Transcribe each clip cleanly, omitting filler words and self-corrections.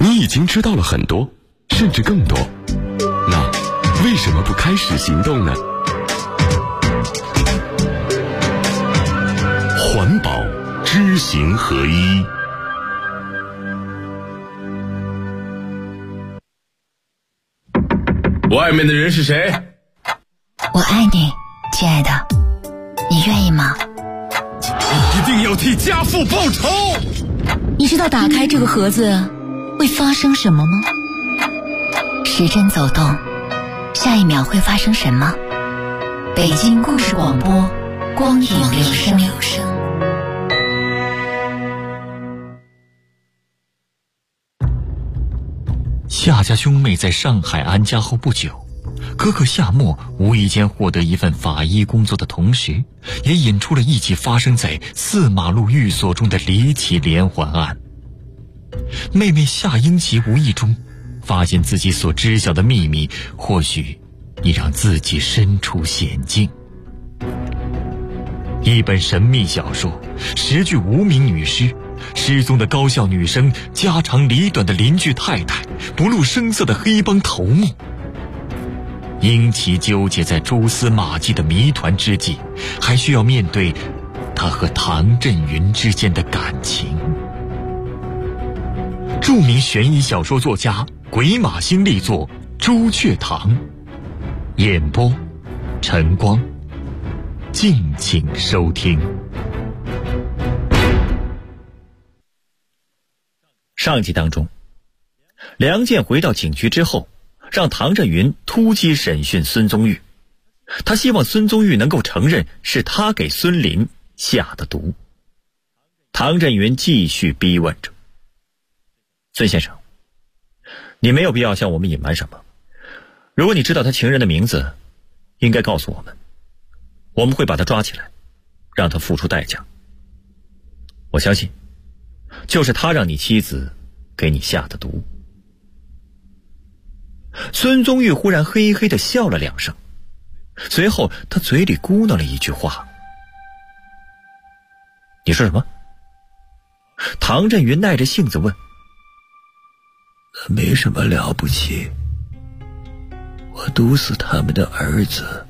你已经知道了很多，甚至更多，那为什么不开始行动呢？环保知行合一。 外面的人是谁？ 我爱你，亲爱的，你愿意吗？ 一定要替家父报仇！ 你知道打开这个盒子会发生什么吗？时针走动，下一秒会发生什么？北京故事广播，光影留声。 夏家兄妹在上海安家后不久，哥哥夏沫无意间获得一份法医工作的同时，也引出了一起发生在4马路寓所中的离奇连环案。妹妹夏英奇无意中发现自己所知晓的秘密，或许已让自己身处险境。一本神秘小说，10具无名女尸，失踪的高校女生，家长里短的邻居太太，不露声色的黑帮头目。英奇纠结在蛛丝马迹的谜团之际，还需要面对他和唐振云之间的感情。著名悬疑小说作家鬼马星力作《朱雀堂》，演播晨光，敬请收听。上集当中，梁健回到警局之后，让唐振云突击审讯孙宗玉，他希望孙宗玉能够承认是他给孙林下的毒。唐振云继续逼问着：孙先生，你没有必要向我们隐瞒什么，如果你知道他情人的名字，应该告诉我们，我们会把他抓起来，让他付出代价。我相信就是他让你妻子给你下的毒。孙宗玉忽然嘿嘿地笑了2声，随后他嘴里咕哝了一句话：你说什么？唐振云耐着性子问。 没什么了不起，我毒死他们的儿子。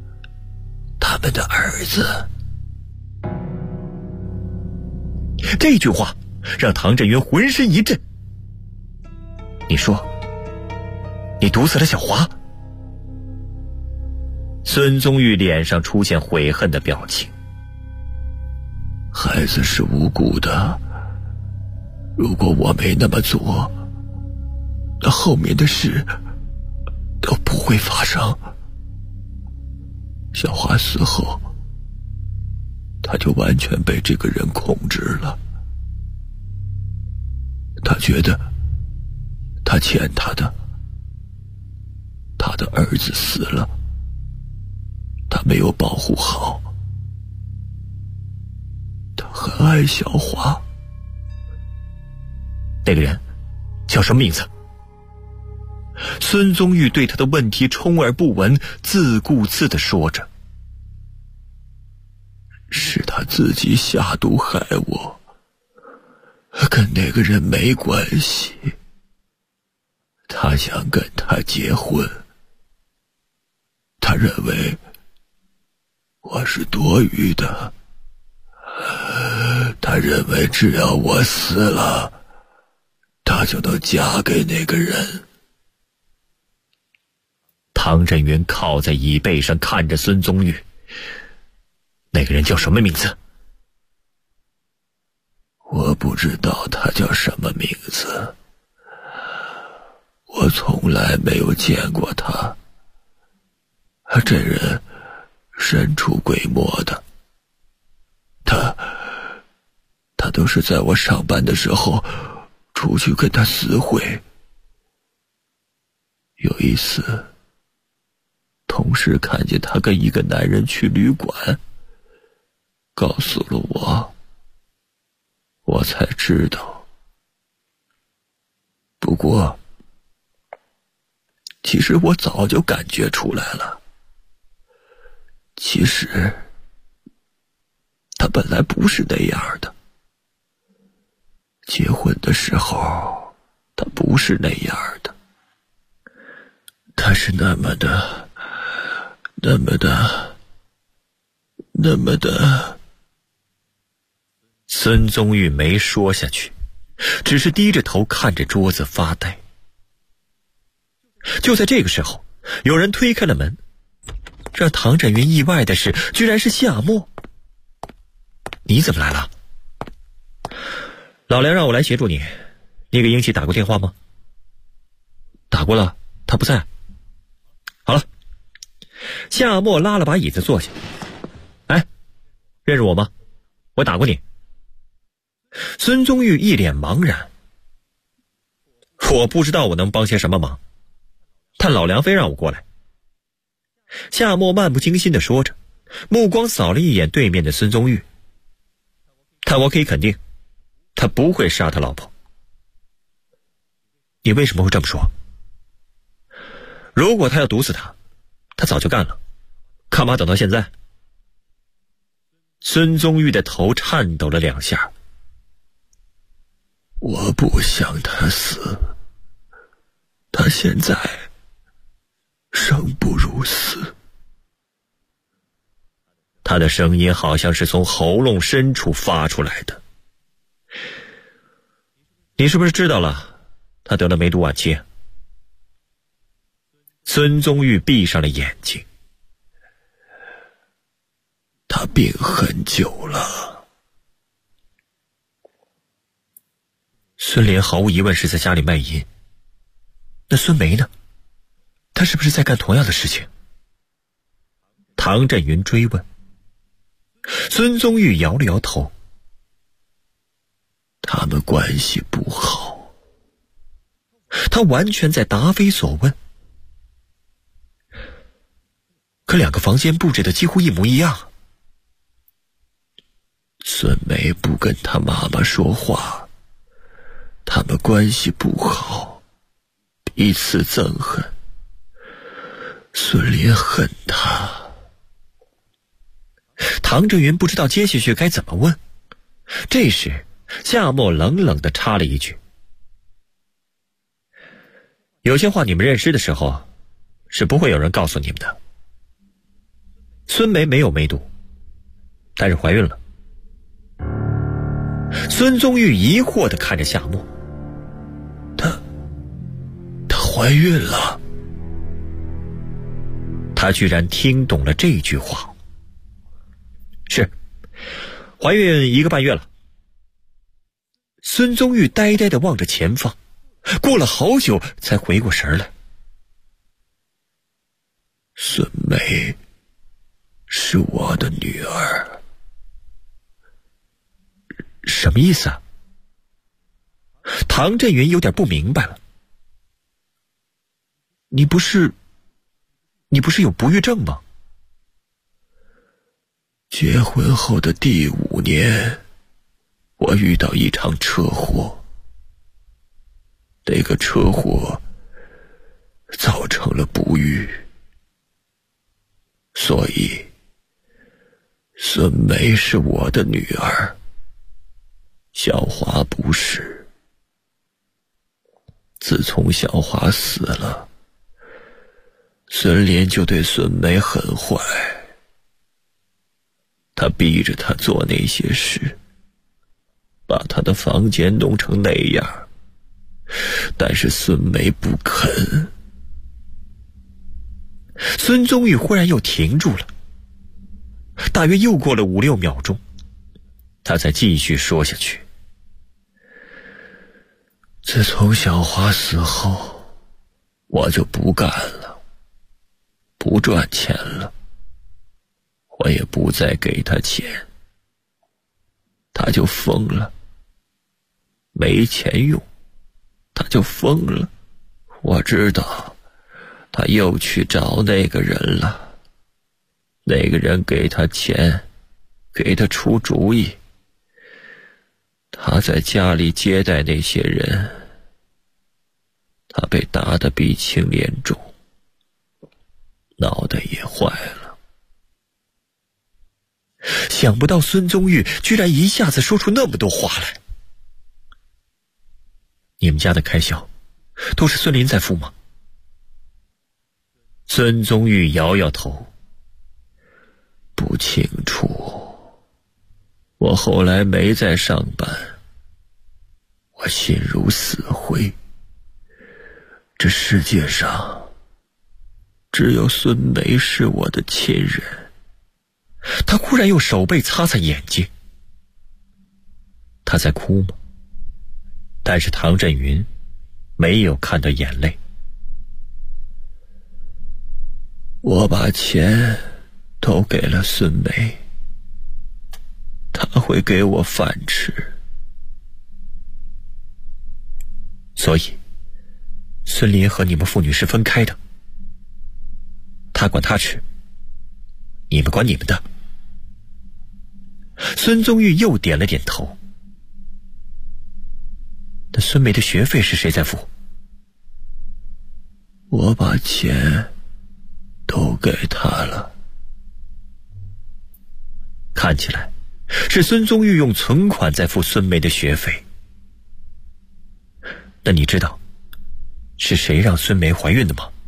这句话让唐振云浑身一震。你说你毒死了小华？孙宗玉脸上出现悔恨的表情。 孩子是无辜的，如果我没那么做，那后面的事都不会发生。小华死后，他就完全被这个人控制了。他觉得他欠他的，他的儿子死了，他没有保护好。他很爱小华。 那个人叫什么名字？孙宗玉对他的问题充耳不闻，自顾自地说着： 是他自己下毒害我，跟那个人没关系。他想跟他结婚，他认为我是多余的，他认为只要我死了，他就能嫁给那个人。 唐振云靠在椅背上看着孙宗玉。那个人叫什么名字？ 我不知道他叫什么名字，我从来没有见过他。这人神出鬼没的，他都是在我上班的时候出去跟他私会。有一次同事看见他跟一个男人去旅馆，告诉了我，我才知道。不过其实我早就感觉出来了，其实他本来不是那样的。结婚的时候他不是那样的，他是那么的。 孙宗玉没说下去，只是低着头看着桌子发呆。就在这个时候，有人推开了门，让唐振云意外的是，居然是夏沫。你怎么来了？老梁让我来协助你，你给英奇打过电话吗？打过了，他不在。好了。夏沫拉了把椅子坐下。哎，认识我吗？我打过你。孙宗玉一脸茫然。我不知道我能帮些什么忙，但老梁非让我过来。夏沫漫不经心地说着，目光扫了一眼对面的孙宗玉。但我可以肯定，他不会杀他老婆。你为什么会这么说？如果他要毒死他，他早就干了，干嘛等到现在？孙宗玉的头颤抖了2下。 我不想他死，他现在生不如死。 他的声音好像是从喉咙深处发出来的。你是不是知道了他得了梅毒晚期？孙宗玉闭上了眼睛。 他病很久了。 孙莲毫无疑问是在家里卖淫。那孙梅呢？他是不是在干同样的事情？唐振云追问。孙宗玉摇了摇头。 他们关系不好。 他完全在答非所问。可2个房间布置的几乎一模一样。 孙梅不跟他妈妈说话，他们关系不好，彼此憎恨。孙莲恨他。 唐振云不知道接下去该怎么问。这时夏沫冷冷地插了一句：有些话你们认识的时候是不会有人告诉你们的。孙梅没有梅毒，但是怀孕了。孙宗玉疑惑地看着夏沫。 她怀孕了。 他居然听懂了这句话。是，怀孕1个半月了。孙宗玉呆呆地望着前方，过了好久才回过神来。 孙梅是我的女儿。 什么意思啊？唐振云有点不明白了。你不是有不育症吗？ 结婚后的第5年，我遇到一场车祸。那个车祸造成了不育，所以孙梅是我的女儿，小华不是。自从小华死了，孙莲就对孙梅很坏，他逼着她做那些事，把她的房间弄成那样，但是孙梅不肯。 孙宗玉忽然又停住了，大约又过了5、6秒钟，他才继续说下去。 自从小华死后，我就不干了，不赚钱了，我也不再给他钱，他就疯了，没钱用，他就疯了。我知道他又去找那个人了，那个人给他钱，给他出主意，他在家里接待那些人，他被打得鼻青脸肿，脑袋也坏了。 想不到孙宗玉居然一下子说出那么多话来。你们家的开销都是孙林在付吗？孙宗玉摇摇头， 不清楚。我后来没再上班，我心如死灰。这世界上只有孙梅是我的亲人。 他忽然用手背擦擦眼睛。他在哭吗？但是唐振云没有看到眼泪。 我把钱都给了孙梅，他会给我饭吃。 所以孙林和你们父女是分开的，他管他吃，你们管你们的。孙宗玉又点了点头。那孙梅的学费是谁在付？ 我把钱都给他了。 看起来是孙宗玉用存款在付孙梅的学费。那你知道是谁让孙梅怀孕的吗？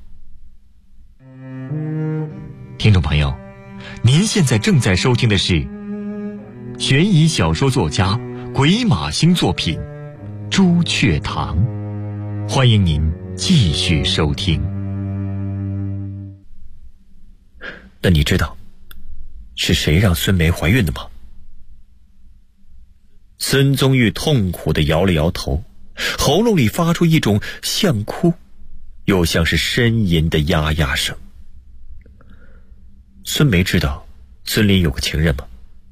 听众朋友，您现在正在收听的是悬疑小说作家鬼马星作品《朱雀堂》，欢迎您继续收听。那你知道是谁让孙梅怀孕的吗？孙宗玉痛苦地摇了摇头，喉咙里发出一种像哭又像是呻吟的呀呀声。孙梅知道孙林有个情人吗？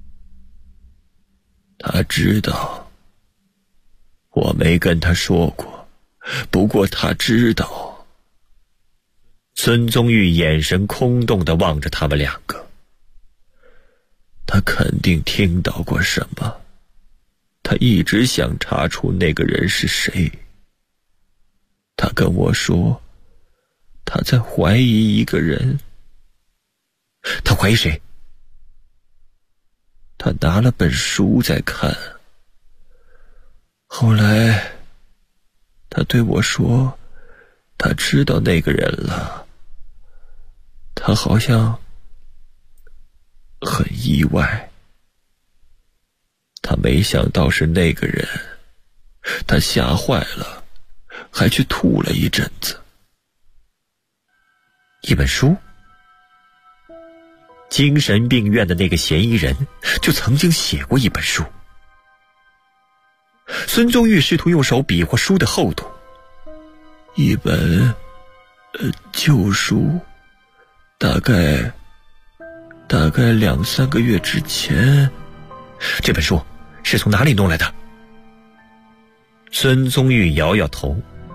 他知道，我没跟他说过，不过他知道。 孙宗玉眼神空洞地望着他们两个。 他肯定听到过什么，他一直想查出那个人是谁。他跟我说，他在怀疑一个人。 他怀疑谁？ 他拿了本书在看。后来他对我说，他知道那个人了。他好像很意外，他没想到是那个人，他吓坏了，还去吐了一阵子。 一本书？精神病院的那个嫌疑人就曾经写过一本书。孙宗玉试图用手比划书的厚度。 一本旧书，大概2-3个月之前。 这本书是从哪里弄来的？孙宗玉摇摇头。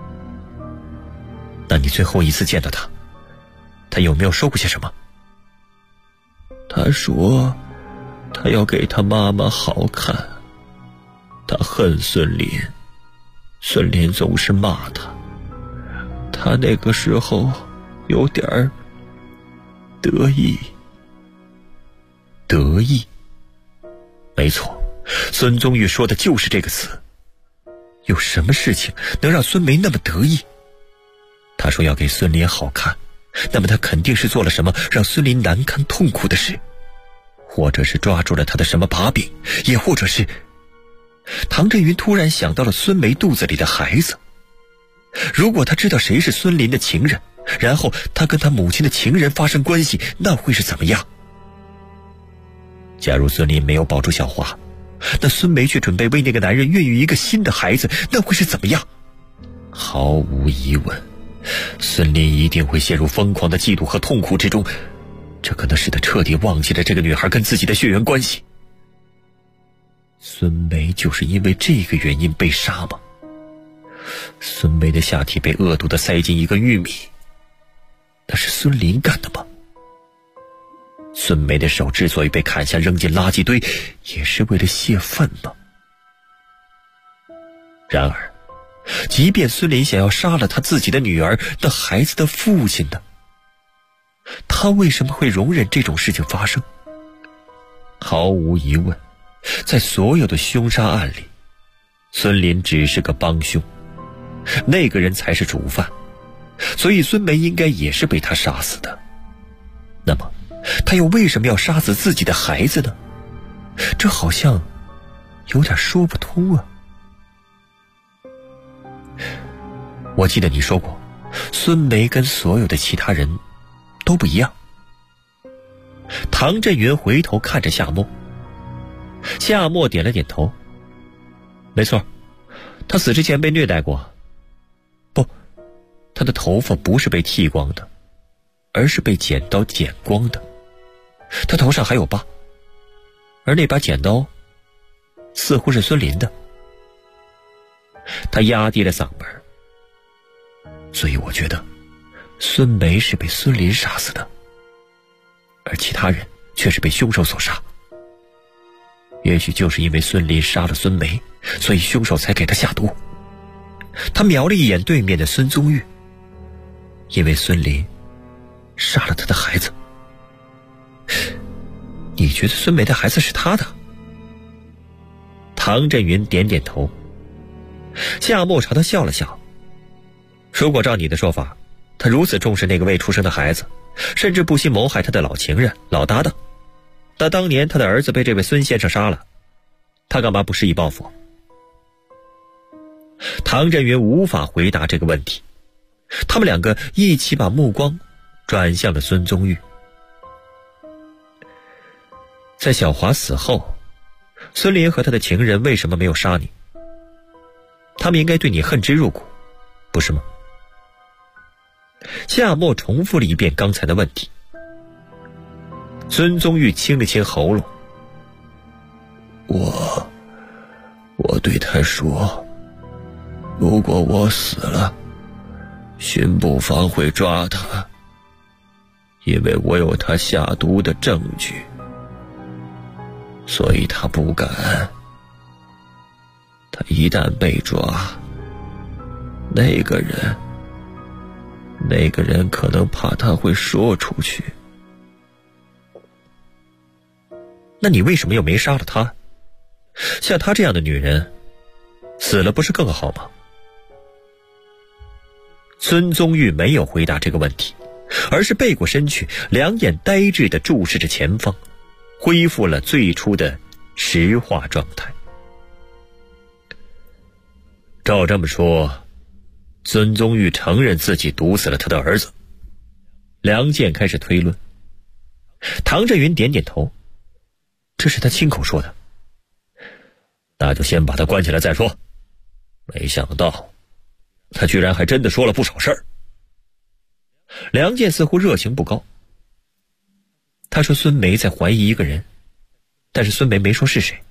那你最后一次见到他，他有没有说过些什么？ 他说他要给他妈妈好看。他恨孙林，孙林总是骂他。他那个时候有点得意。 得意？没错，孙宗玉说的就是这个词。有什么事情能让孙梅那么得意？他说要给孙林好看，那么他肯定是做了什么让孙林难堪痛苦的事，或者是抓住了他的什么把柄，也或者是……唐振云突然想到了孙梅肚子里的孩子。如果他知道谁是孙林的情人，然后他跟他母亲的情人发生关系，那会是怎么样？假如孙林没有保住小华，那孙梅却准备为那个男人孕育一个新的孩子，那会是怎么样？毫无疑问，孙林一定会陷入疯狂的嫉妒和痛苦之中，这可能使他彻底忘记了这个女孩跟自己的血缘关系。孙梅就是因为这个原因被杀吗？孙梅的下体被恶毒地塞进一个玉米，那是孙林干的吗？孙梅的手之所以被砍下扔进垃圾堆，也是为了泄愤吗？然而即便孙林想要杀了他自己的女儿，那孩子的父亲呢？他为什么会容忍这种事情发生？毫无疑问，在所有的凶杀案里，孙林只是个帮凶。 那个人才是主犯，所以孙梅应该也是被他杀死的。那么他又为什么要杀死自己的孩子呢？这好像有点说不通啊。我记得你说过，孙梅跟所有的其他人都不一样。唐振云回头看着夏沫，夏沫点了点头。没错，他死之前被虐待过。不，他的头发不是被剃光的，而是被剪刀剪光的。他头上还有疤，而那把剪刀似乎是孙林的。他压低了嗓门，所以我觉得孙梅是被孙林杀死的，而其他人却是被凶手所杀。也许就是因为孙林杀了孙梅，所以凶手才给他下毒。他瞄了一眼对面的孙宗玉，因为孙林杀了他的孩子。你觉得孙梅的孩子是他的？唐振云点点头。夏沫朝他笑了笑，如果照你的说法，他如此重视那个未出生的孩子，甚至不惜谋害他的老情人老搭档，但当年他的儿子被这位孙先生杀了，他干嘛不施以报复？唐振云无法回答这个问题，他们两个一起把目光转向了孙宗玉。在小华死后，孙林和他的情人为什么没有杀你？他们应该对你恨之入骨，不是吗？夏沫重复了一遍刚才的问题。孙宗玉清了清喉咙， 我对他说，如果我死了，巡捕房会抓他，因为我有他下毒的证据，所以他不敢。他一旦被抓，那个人可能怕他会说出去。 那你为什么又没杀了他？像她这样的女人，死了不是更好吗？孙宗玉没有回答这个问题，而是背过身去，两眼呆滞地注视着前方，恢复了最初的石化状态。照这么说，孙宗玉承认自己毒死了他的儿子。梁健开始推论。唐振云点点头，这是他亲口说的。那就先把他关起来再说。没想到他居然还真的说了不少事儿。梁健似乎热情不高。他说孙梅在怀疑一个人，但是孙梅没说是谁。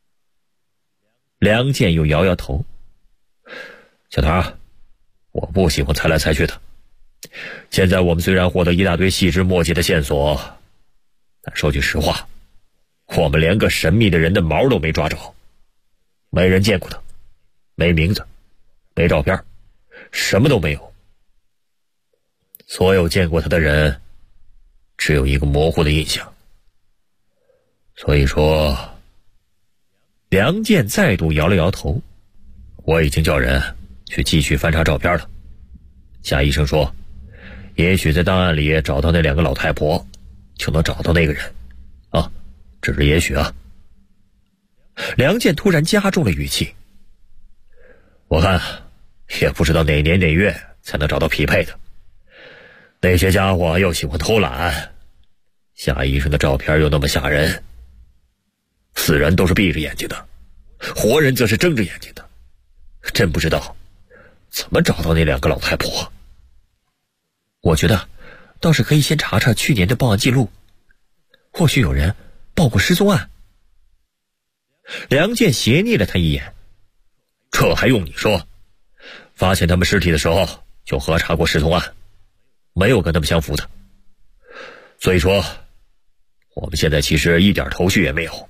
梁健又摇摇头，小唐，我不喜欢猜来猜去的。现在我们虽然获得一大堆细枝末节的线索，但说句实话，我们连个神秘的人的毛都没抓着，没人见过他，没名字，没照片，什么都没有。所有见过他的人只有一个模糊的印象。所以说，梁健再度摇了摇头，我已经叫人去继续翻查照片了。夏医生说，也许在档案里找到那两个老太婆，就能找到那个人啊，只是也许啊。梁健突然加重了语气，我看也不知道哪年哪月才能找到匹配的。那些家伙又喜欢偷懒，夏医生的照片又那么吓人，死人都是闭着眼睛的，活人则是睁着眼睛的，真不知道怎么找到那两个老太婆。我觉得倒是可以先查查去年的报案记录，或许有人报过失踪案。梁健斜睨了他一眼，这还用你说？发现他们尸体的时候就核查过失踪案，没有跟他们相符的。所以说，我们现在其实一点头绪也没有。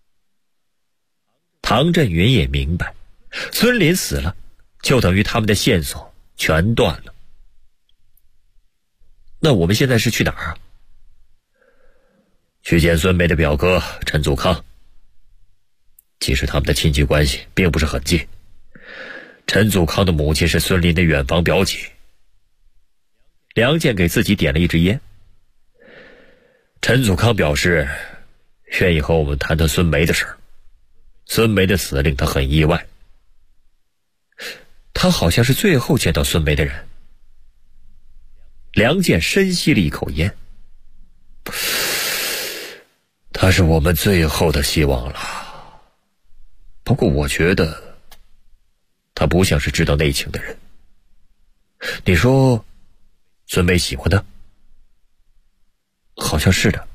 唐振云也明白，孙林死了，就等于他们的线索全断了。那我们现在是去哪儿啊？去见孙梅的表哥陈祖康。其实他们的亲戚关系并不是很近， 陈祖康的母亲是孙林的远房表姐。梁健给自己点了一支烟。陈祖康表示愿意和我们谈谈孙梅的事儿。孙梅的死令他很意外，他好像是最后见到孙梅的人。梁健深吸了一口烟。他是我们最后的希望了。不过我觉得他不像是知道内情的人。你说孙梅喜欢他？好像是的。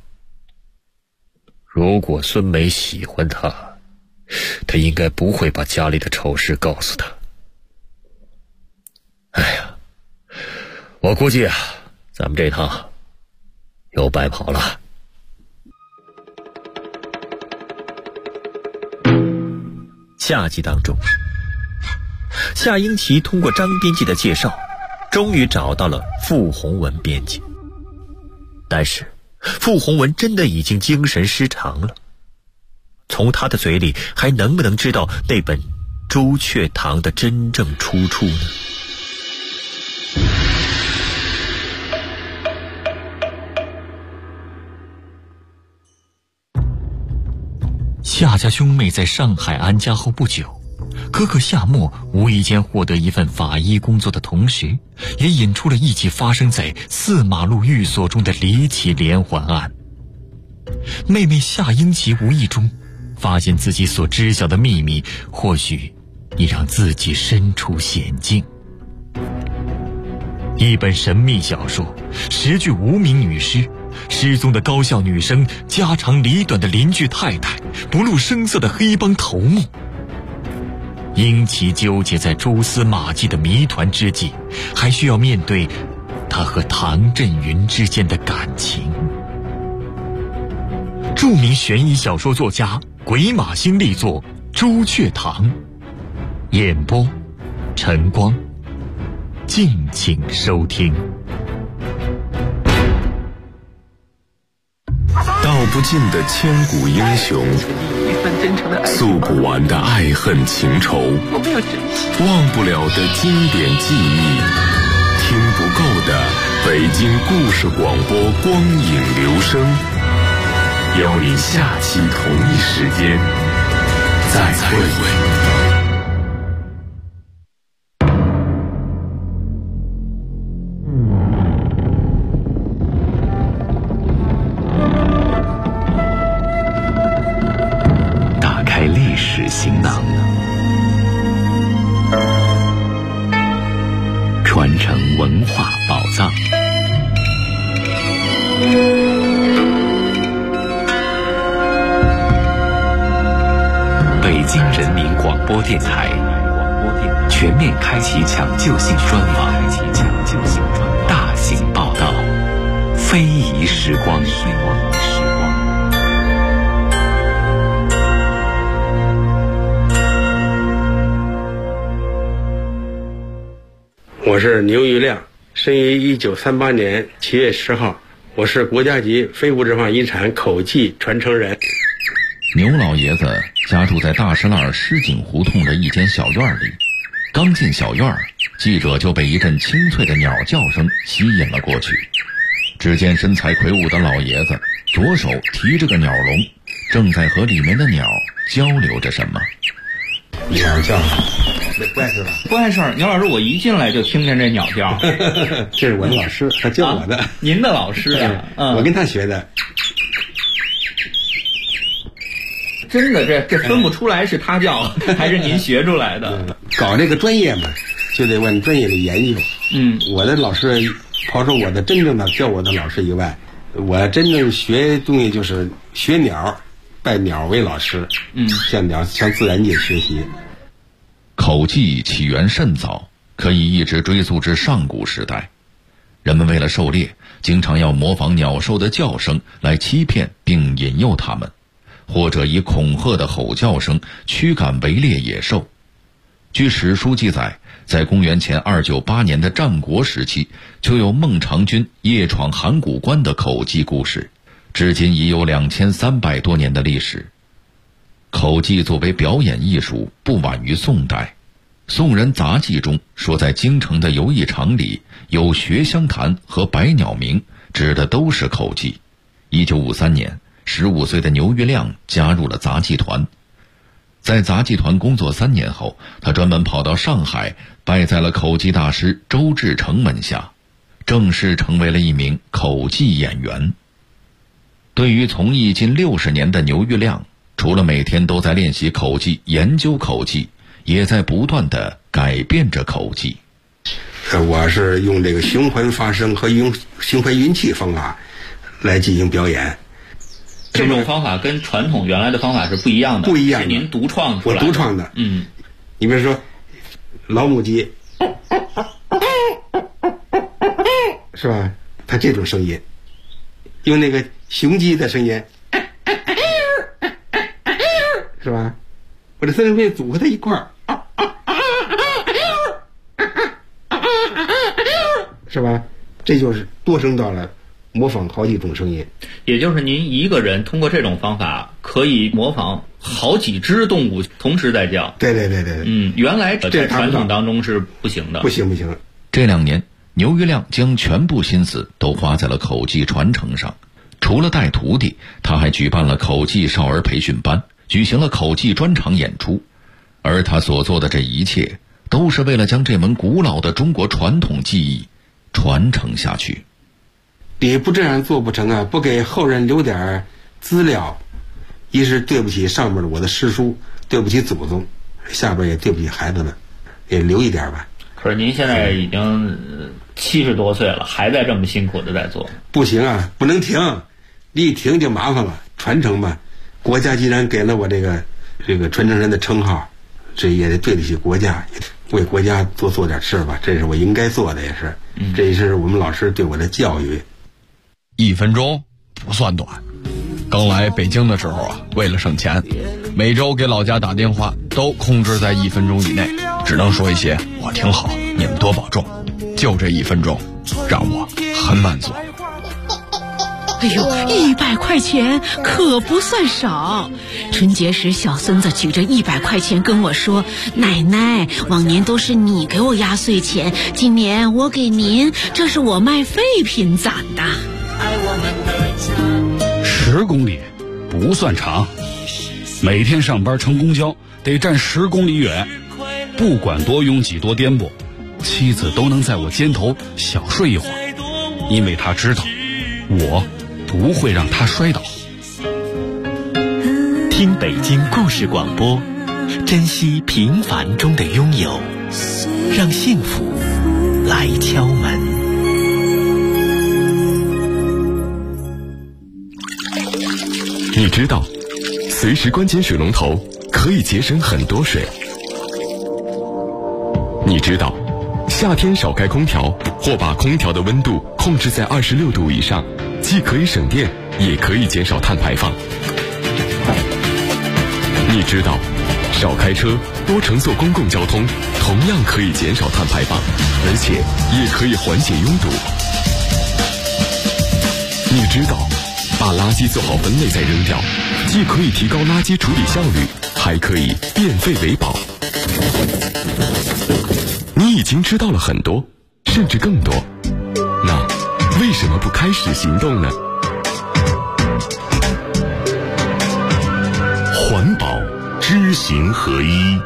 如果孙梅喜欢他，他应该不会把家里的丑事告诉他。哎呀，我估计啊，咱们这趟又白跑了。下集当中，夏英奇通过张编辑的介绍，终于找到了傅红文编辑。但是傅红文真的已经精神失常了，从他的嘴里还能不能知道那本《朱雀堂》的真正出处呢？ 夏家兄妹在上海安家后不久，哥哥夏沫无意间获得一份法医工作的同时，也引出了一起发生在4马路寓所中的离奇连环案。妹妹夏英奇无意中发现自己所知晓的秘密，或许已让自己身处险境。一本神秘小说，10具无名女尸，失踪的高校女生，家长里短的邻居太太，不露声色的黑帮头目。英奇纠结在蛛丝马迹的谜团之际，还需要面对他和唐振云之间的感情。著名悬疑小说作家鬼马星力作《朱雀堂》，演播晨光，敬请收听。 道不尽的千古英雄，诉不完的爱恨情仇，忘不了的经典记忆，听不够的北京故事广播光影留声，邀你下期同一时间再会。 行囊，传承文化宝藏。北京人民广播电台全面开启抢救性专访，大型报道，非遗时光。 我是牛玉亮，生于1938年7月10号，我是国家级非物质文化遗产口技传承人。 牛老爷子家住在大石栏石井胡同的一间小院里，刚进小院，记者就被一阵清脆的鸟叫声吸引了过去。只见身材魁梧的老爷子左手提着个鸟笼，正在和里面的鸟交流着什么。 鸟叫，不碍事吧？ 不碍事儿。牛老师，我一进来就听见这鸟叫。 这是我的老师，他教我的。 您的老师啊？ 我跟他学的。 真的，这分不出来是他教还是您学出来的。 搞这个专业嘛，就得往专业里研究。我的老师，抛出我的真正的教我的老师以外，我真正学东西就是学鸟，拜鸟为老师。向自然界学习。 口技起源甚早，可以一直追溯至上古时代。人们为了狩猎，经常要模仿鸟兽的叫声来欺骗并引诱它们，或者以恐吓的吼叫声驱赶围猎野兽。据史书记载，在公元前298年的战国时期，就有孟尝君夜闯函谷关的口技故事，至今已有2300多年的历史。口技作为表演艺术，不晚于宋代。 宋人杂记中说，在京城的游艺场里有学香坛和百鸟鸣，指的都是口技。1953年，15岁的牛玉亮加入了杂技团。在杂技团工作3年后，他专门跑到上海，拜在了口技大师周志成门下，正式成为了一名口技演员。对于从艺近60年的牛玉亮，除了每天都在练习口技、研究口技，也在不断地改变着口技。 我是用这个循环发声和用循环运气方法来进行表演。 这种方法跟传统原来的方法是不一样的， 不一样的， 是您独创出来的。 我独创的。你比如说老母鸡，是吧？它这种声音，用那个雄鸡的声音，是吧？我这3种声音组合在一块儿，是吧？这就是多声道了，模仿好几种声音。 也就是您一个人通过这种方法可以模仿好几只动物同时在叫。 对。 原来在传统当中是不行的。 不行。 这2年，牛玉亮将全部心思都花在了口技传承上。除了带徒弟，他还举办了口技少儿培训班，举行了口技专场演出。而他所做的这一切，都是为了将这门古老的中国传统技艺传承下去。 你不这样做不成啊！不给后人留点资料，一是对不起上面的我的师叔，对不起祖宗，下边也对不起孩子们，也留一点吧。 可是您现在已经70多岁了，还在这么辛苦的在做。 不行啊，不能停，你一停就麻烦了。传承吧，国家既然给了我这个传承人的称号，这也得对得起国家，为国家做点事吧，这是我应该做的，也是，这也是我们老师对我的教育。 1分钟不算短，刚来北京的时候啊，为了省钱，每周给老家打电话都控制在1分钟以内，只能说一些我挺好，你们多保重。就这1分钟，让我很满足。 哎呦，100块钱可不算少。春节时，小孙子举着100块钱跟我说：“奶奶，往年都是你给我压岁钱，今年我给您，这是我卖废品攒的。 ”10公里不算长，每天上班乘公交得站10公里远，不管多拥挤多颠簸，妻子都能在我肩头小睡一会儿，因为她知道我不会让他摔倒。 听北京故事广播，珍惜平凡中的拥有，让幸福来敲门。 你知道，随时关紧水龙头可以节省很多水。你知道，夏天少开空调或把空调的温度控制在26度以上，既可以省电，也可以减少碳排放。你知道，少开车，多乘坐公共交通，同样可以减少碳排放，而且也可以缓解拥堵。你知道，把垃圾做好分类再扔掉，既可以提高垃圾处理效率，还可以变废为宝。你已经知道了很多，甚至更多，那为什么不开始行动呢？环保知行合一。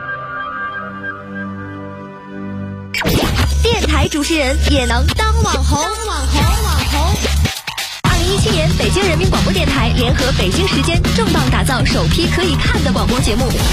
电台主持人也能当网红。2017年，北京人民广播电台联合北京时间重磅打造首批可以看的广播节目。